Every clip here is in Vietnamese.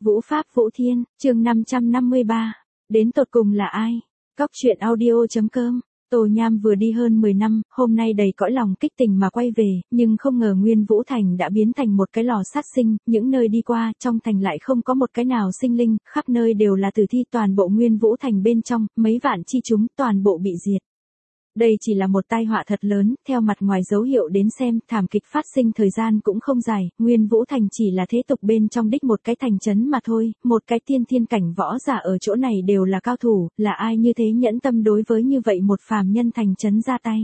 Vũ Pháp Vũ Thiên, chương 553. Đến tột cùng là ai? Cóc truyện audio.com. Tô Nham vừa đi hơn 10 năm, hôm nay đầy cõi lòng kích tình mà quay về, nhưng không ngờ Nguyên Vũ Thành đã biến thành một cái lò sát sinh, những nơi đi qua, trong thành lại không có một cái nào sinh linh, khắp nơi đều là tử thi, toàn bộ Nguyên Vũ Thành bên trong, mấy vạn chi chúng, toàn bộ bị diệt. Đây chỉ là một tai họa thật lớn, theo mặt ngoài dấu hiệu đến xem, thảm kịch phát sinh thời gian cũng không dài, Nguyên Vũ Thành chỉ là thế tục bên trong đích một cái thành trấn mà thôi, một cái tiên thiên cảnh võ giả ở chỗ này đều là cao thủ, là ai như thế nhẫn tâm đối với như vậy một phàm nhân thành trấn ra tay.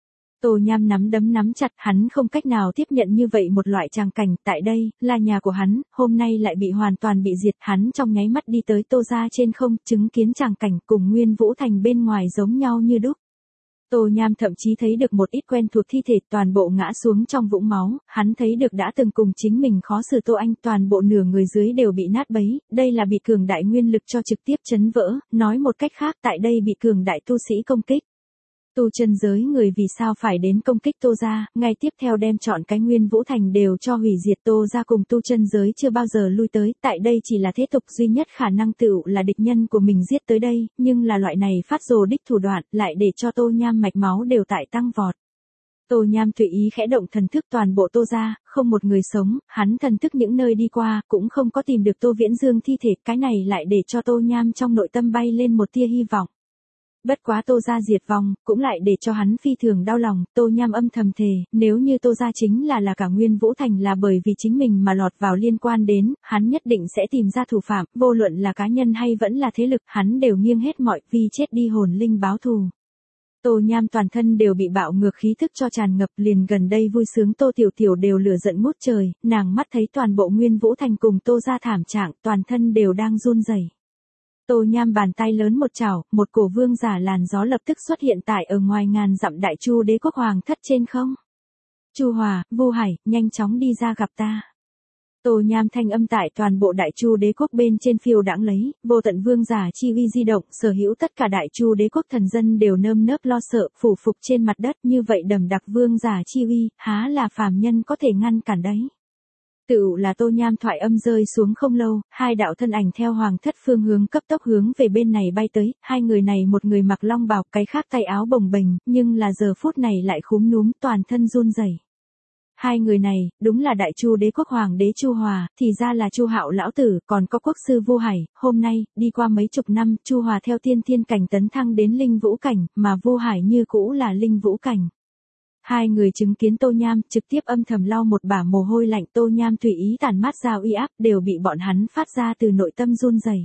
Tô Nham nắm đấm nắm chặt, hắn không cách nào tiếp nhận như vậy một loại tràng cảnh, tại đây, là nhà của hắn, hôm nay lại bị hoàn toàn bị diệt, hắn trong nháy mắt đi tới Tô gia trên không, chứng kiến tràng cảnh cùng Nguyên Vũ Thành bên ngoài giống nhau như đúc. Tô Nham thậm chí thấy được một ít quen thuộc thi thể toàn bộ ngã xuống trong vũng máu, hắn thấy được đã từng cùng chính mình khó xử Tô Anh, toàn bộ nửa người dưới đều bị nát bấy, đây là bị cường đại nguyên lực cho trực tiếp chấn vỡ, nói một cách khác tại đây bị cường đại tu sĩ công kích. Tu chân giới người vì sao phải đến công kích Tô gia, ngay tiếp theo đem chọn cái Nguyên Vũ Thành đều cho hủy diệt. Tô gia cùng tu chân giới chưa bao giờ lui tới, tại đây chỉ là thế tục duy nhất khả năng tựu là địch nhân của mình giết tới đây, nhưng là loại này phát rồ đích thủ đoạn, lại để cho Tô Nham mạch máu đều tại tăng vọt. Tô Nham tùy ý khẽ động thần thức toàn bộ Tô gia, không một người sống, hắn thần thức những nơi đi qua, cũng không có tìm được Tô Viễn Dương thi thể, cái này lại để cho Tô Nham trong nội tâm bay lên một tia hy vọng. Bất quá Tô gia diệt vong, cũng lại để cho hắn phi thường đau lòng, Tô Nham âm thầm thề, nếu như Tô gia chính là cả Nguyên Vũ Thành là bởi vì chính mình mà lọt vào liên quan đến, hắn nhất định sẽ tìm ra thủ phạm, vô luận là cá nhân hay vẫn là thế lực, hắn đều nghiêng hết mọi vì chết đi hồn linh báo thù. Tô Nham toàn thân đều bị bạo ngược khí thức cho tràn ngập, liền gần đây vui sướng Tô Tiểu Tiểu đều lửa giận ngút trời, nàng mắt thấy toàn bộ Nguyên Vũ Thành cùng Tô gia thảm trạng, toàn thân đều đang run rẩy. Tô Nham bàn tay lớn một chảo, một cổ vương giả làn gió lập tức xuất hiện tại ở ngoài ngàn dặm Đại Chu Đế quốc hoàng thất trên không. Chu Hòa, Vu Hải, nhanh chóng đi ra gặp ta. Tô Nham thanh âm tại toàn bộ Đại Chu Đế quốc bên trên phiêu đãng lấy, vô tận vương giả chi uy di động, sở hữu tất cả Đại Chu Đế quốc thần dân đều nơm nớp lo sợ, phủ phục trên mặt đất, như vậy đầm đặc vương giả chi uy, há là phàm nhân có thể ngăn cản đấy. Tựu là Tô Nham thoại âm rơi xuống không lâu, hai đạo thân ảnh theo hoàng thất phương hướng cấp tốc hướng về bên này bay tới, hai người này một người mặc long bào, cái khác tay áo bồng bềnh, nhưng là giờ phút này lại khúm núm toàn thân run rẩy. Hai người này, đúng là Đại Chu Đế quốc hoàng đế Chu Hòa, thì ra là Chu Hạo lão tử, còn có quốc sư Vu Hải, hôm nay, đi qua mấy chục năm, Chu Hòa theo tiên thiên cảnh tấn thăng đến linh vũ cảnh, mà Vu Hải như cũ là linh vũ cảnh. Hai người chứng kiến Tô Nham, trực tiếp âm thầm lau một bả mồ hôi lạnh, Tô Nham tùy ý tản mát ra uy áp, đều bị bọn hắn phát ra từ nội tâm run rẩy.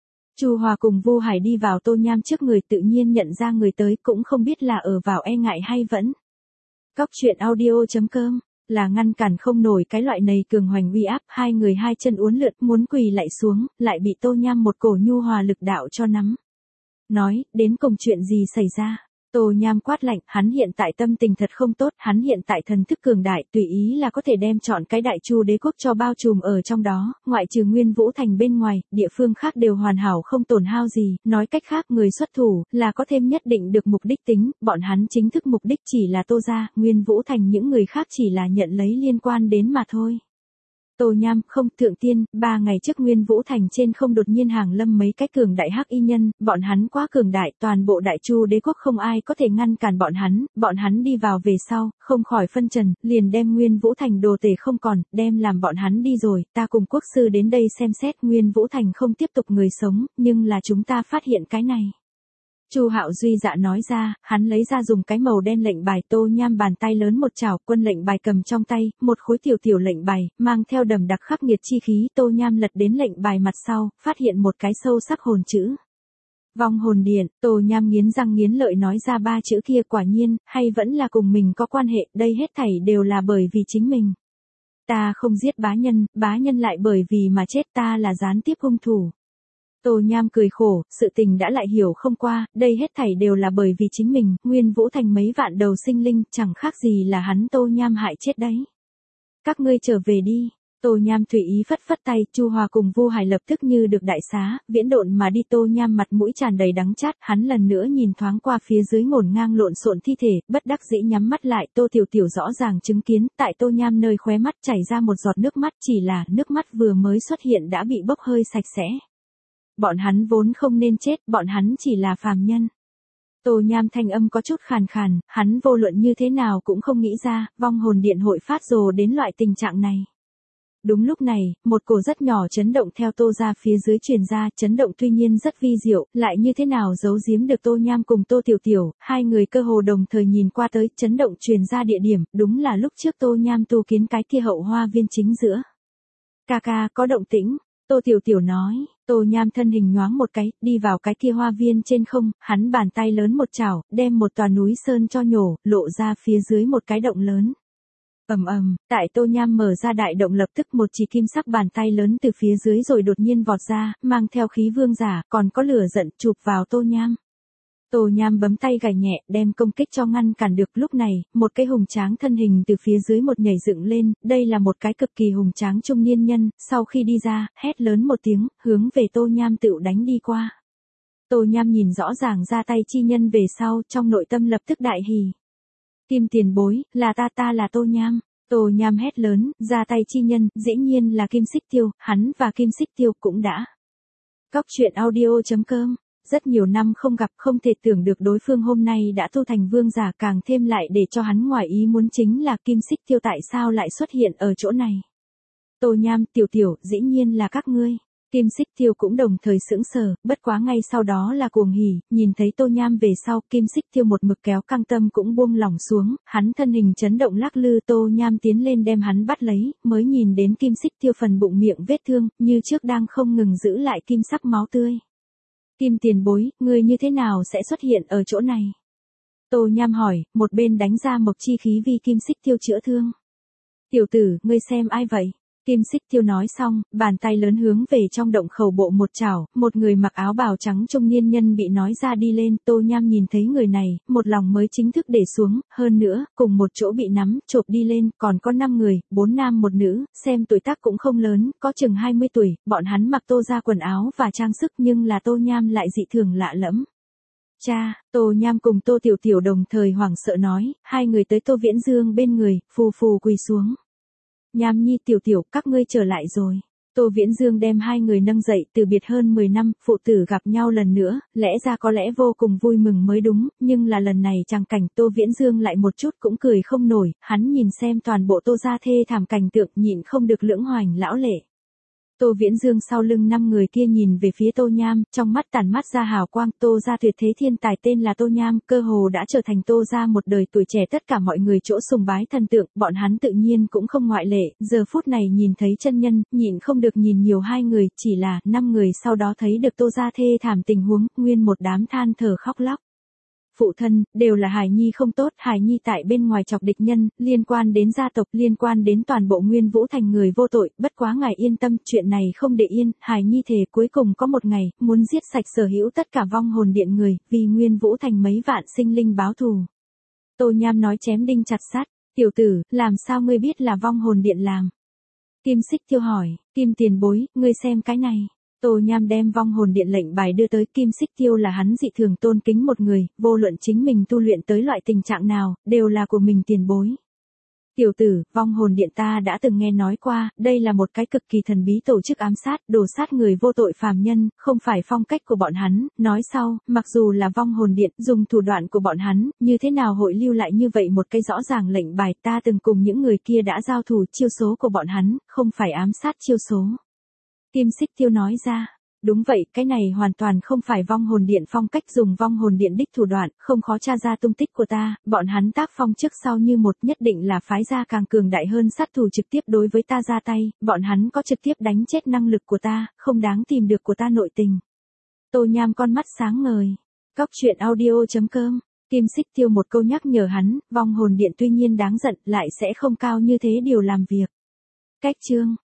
Chu Hòa cùng Vu Hải đi vào Tô Nham trước người, tự nhiên nhận ra người tới, cũng không biết là ở vào e ngại hay vẫn. Cóc truyện audio.com, là ngăn cản không nổi cái loại này cường hoành uy áp, hai người hai chân uốn lượn, muốn quỳ lại xuống, lại bị Tô Nham một cổ nhu hòa lực đạo cho nắm. Nói, đến cùng chuyện gì xảy ra? Tô Nham quát lạnh, hắn hiện tại tâm tình thật không tốt, hắn hiện tại thần thức cường đại, tùy ý là có thể đem chọn cái Đại Chu Đế quốc cho bao trùm ở trong đó, ngoại trừ Nguyên Vũ Thành bên ngoài, địa phương khác đều hoàn hảo không tổn hao gì, nói cách khác người xuất thủ, là có thêm nhất định được mục đích tính, bọn hắn chính thức mục đích chỉ là Tô gia, Nguyên Vũ Thành những người khác chỉ là nhận lấy liên quan đến mà thôi. Tô Nham, không, thượng tiên, 3 ngày trước Nguyên Vũ Thành trên không đột nhiên hàng lâm mấy cái cường đại hắc y nhân, bọn hắn quá cường đại, toàn bộ Đại Chu Đế quốc không ai có thể ngăn cản bọn hắn đi vào về sau, không khỏi phân trần, liền đem Nguyên Vũ Thành đồ tể không còn, đem làm bọn hắn đi rồi, ta cùng quốc sư đến đây xem xét, Nguyên Vũ Thành không tiếp tục người sống, nhưng là chúng ta phát hiện cái này. Chu Hạo duy dạ nói ra, hắn lấy ra dùng cái màu đen lệnh bài. Tô Nham bàn tay lớn một chảo, quân lệnh bài cầm trong tay, một khối tiểu lệnh bài, mang theo đầm đặc khắc nghiệt chi khí. Tô Nham lật đến lệnh bài mặt sau, phát hiện một cái sâu sắc hồn chữ. Vong hồn điện. Tô Nham nghiến răng nghiến lợi nói ra 3 chữ kia, quả nhiên, hay vẫn là cùng mình có quan hệ, đây hết thảy đều là bởi vì chính mình. Ta không giết bá nhân lại bởi vì mà chết, ta là gián tiếp hung thủ. Tô Nham cười khổ, sự tình đã lại hiểu không qua, đây hết thảy đều là bởi vì chính mình, Nguyên Vũ Thành mấy vạn đầu sinh linh, chẳng khác gì là hắn Tô Nham hại chết đấy. Các ngươi trở về đi. Tô Nham tùy ý phất phất tay, Chu Hòa cùng Vu Hải lập tức như được đại xá, viễn độn mà đi. Tô Nham mặt mũi tràn đầy đắng chát, hắn lần nữa nhìn thoáng qua phía dưới ngổn ngang lộn xộn thi thể, bất đắc dĩ nhắm mắt lại. Tô Tiểu Tiểu rõ ràng chứng kiến, tại Tô Nham nơi khóe mắt chảy ra một giọt nước mắt, chỉ là nước mắt vừa mới xuất hiện đã bị bốc hơi sạch sẽ. Bọn hắn vốn không nên chết, bọn hắn chỉ là phàm nhân. Tô Nham thanh âm có chút khàn khàn, hắn vô luận như thế nào cũng không nghĩ ra, vong hồn điện hội phát rồ đến loại tình trạng này. Đúng lúc này, một cổ rất nhỏ chấn động theo Tô ra phía dưới truyền ra, chấn động tuy nhiên rất vi diệu, lại như thế nào giấu giếm được Tô Nham cùng Tô Tiểu Tiểu, hai người cơ hồ đồng thời nhìn qua tới, chấn động truyền ra địa điểm, đúng là lúc trước Tô Nham tu kiến cái kia hậu hoa viên chính giữa. Ca ca, có động tĩnh, Tô Tiểu Tiểu nói. Tô Nham thân hình nhoáng một cái, đi vào cái kia hoa viên trên không, hắn bàn tay lớn một chảo, đem một tòa núi sơn cho nhổ, lộ ra phía dưới một cái động lớn. Ầm ầm, tại Tô Nham mở ra đại động lập tức một chỉ kim sắc bàn tay lớn từ phía dưới rồi đột nhiên vọt ra, mang theo khí vương giả, còn có lửa giận chụp vào Tô Nham. Tô Nham bấm tay gảy nhẹ, đem công kích cho ngăn cản được. Lúc này, một cái hùng tráng thân hình từ phía dưới một nhảy dựng lên, đây là một cái cực kỳ hùng tráng trung niên nhân, sau khi đi ra, hét lớn một tiếng, hướng về Tô Nham tựu đánh đi qua. Tô Nham nhìn rõ ràng ra tay chi nhân về sau, trong nội tâm lập tức đại hỉ. Kim tiền bối, là ta là Tô Nham. Tô Nham hét lớn, ra tay chi nhân, dĩ nhiên là Kim Xích Tiêu, hắn và Kim Xích Tiêu cũng đã. Cóc truyện audio.com. Rất nhiều năm không gặp, không thể tưởng được đối phương hôm nay đã tu thành vương giả, càng thêm lại để cho hắn ngoài ý muốn chính là Kim Xích Tiêu tại sao lại xuất hiện ở chỗ này. Tô Nham, Tiểu Tiểu, dĩ nhiên là các ngươi. Kim Xích Tiêu cũng đồng thời sững sờ, bất quá ngay sau đó là cuồng hỉ, nhìn thấy Tô Nham về sau, Kim Xích Tiêu một mực kéo căng tâm cũng buông lỏng xuống, hắn thân hình chấn động lắc lư. Tô Nham tiến lên đem hắn bắt lấy, mới nhìn đến Kim Xích Tiêu phần bụng miệng vết thương, như trước đang không ngừng giữ lại kim sắc máu tươi. Kim tiền bối, ngươi như thế nào sẽ xuất hiện ở chỗ này? Tô Nham hỏi, một bên đánh ra mộc chi khí vì Kim Xích Tiêu chữa thương. Tiểu tử, ngươi xem ai vậy? Kim Xích Tiêu nói xong, bàn tay lớn hướng về trong động khẩu bộ một chảo, một người mặc áo bào trắng trung niên nhân bị nói ra đi lên. Tô Nham nhìn thấy người này, một lòng mới chính thức để xuống, hơn nữa, cùng một chỗ bị nắm, chộp đi lên, còn có 5 người, 4 nam 1 nữ, xem tuổi tác cũng không lớn, có chừng 20 tuổi, bọn hắn mặc Tô ra quần áo và trang sức nhưng là Tô Nham lại dị thường lạ lẫm. Cha, Tô Nham cùng Tô Tiểu Tiểu đồng thời hoảng sợ nói, hai người tới Tô Viễn Dương bên người, phù phù quỳ xuống. Nham Nhi, Tiểu Tiểu, các ngươi trở lại rồi. Tô Viễn Dương đem hai người nâng dậy, từ biệt hơn 10 năm, phụ tử gặp nhau lần nữa, lẽ ra có lẽ vô cùng vui mừng mới đúng, nhưng là lần này chẳng cảnh Tô Viễn Dương lại một chút cũng cười không nổi, hắn nhìn xem toàn bộ Tô gia thê thảm cảnh tượng nhịn không được lưỡng hoành lão lệ. Tô Viễn Dương sau lưng 5 người kia nhìn về phía Tô Nham, trong mắt tản mát ra hào quang. Tô gia tuyệt thế thiên tài tên là Tô Nham, cơ hồ đã trở thành Tô gia một đời tuổi trẻ tất cả mọi người chỗ sùng bái thần tượng, bọn hắn tự nhiên cũng không ngoại lệ. Giờ phút này nhìn thấy chân nhân, nhịn không được nhìn nhiều hai người, chỉ là 5 người sau đó thấy được Tô gia thê thảm tình huống, nguyên một đám than thở khóc lóc. Phụ thân, đều là Hải Nhi không tốt, Hải Nhi tại bên ngoài chọc địch nhân, liên quan đến gia tộc, liên quan đến toàn bộ Nguyên Vũ Thành người vô tội, bất quá ngài yên tâm, chuyện này không để yên, Hải Nhi thề cuối cùng có một ngày, muốn giết sạch sở hữu tất cả vong hồn điện người, vì Nguyên Vũ Thành mấy vạn sinh linh báo thù. Tô Nham nói chém đinh chặt sắt, tiểu tử, làm sao ngươi biết là vong hồn điện làm? Kim Xích Tiêu hỏi, Kim tiền bối, ngươi xem cái này. Tô Nham đem vong hồn điện lệnh bài đưa tới. Kim Xích Tiêu là hắn dị thường tôn kính một người, vô luận chính mình tu luyện tới loại tình trạng nào, đều là của mình tiền bối. Tiểu tử, vong hồn điện ta đã từng nghe nói qua, đây là một cái cực kỳ thần bí tổ chức ám sát, đổ sát người vô tội phàm nhân, không phải phong cách của bọn hắn. Nói sau, mặc dù là vong hồn điện, dùng thủ đoạn của bọn hắn, như thế nào hội lưu lại như vậy một cái rõ ràng lệnh bài, ta từng cùng những người kia đã giao thủ, chiêu số của bọn hắn, không phải ám sát chiêu số. Kim Xích Tiêu nói ra, đúng vậy, cái này hoàn toàn không phải vong hồn điện phong cách, dùng vong hồn điện đích thủ đoạn, không khó tra ra tung tích của ta, bọn hắn tác phong trước sau như một, nhất định là phái ra càng cường đại hơn sát thủ trực tiếp đối với ta ra tay, bọn hắn có trực tiếp đánh chết năng lực của ta, không đáng tìm được của ta nội tình. Tô Nham con mắt sáng ngời. Cóc truyện audio.com. Kim Xích Tiêu một câu nhắc nhở hắn, vong hồn điện tuy nhiên đáng giận, lại sẽ không cao như thế điều làm việc. Cách chương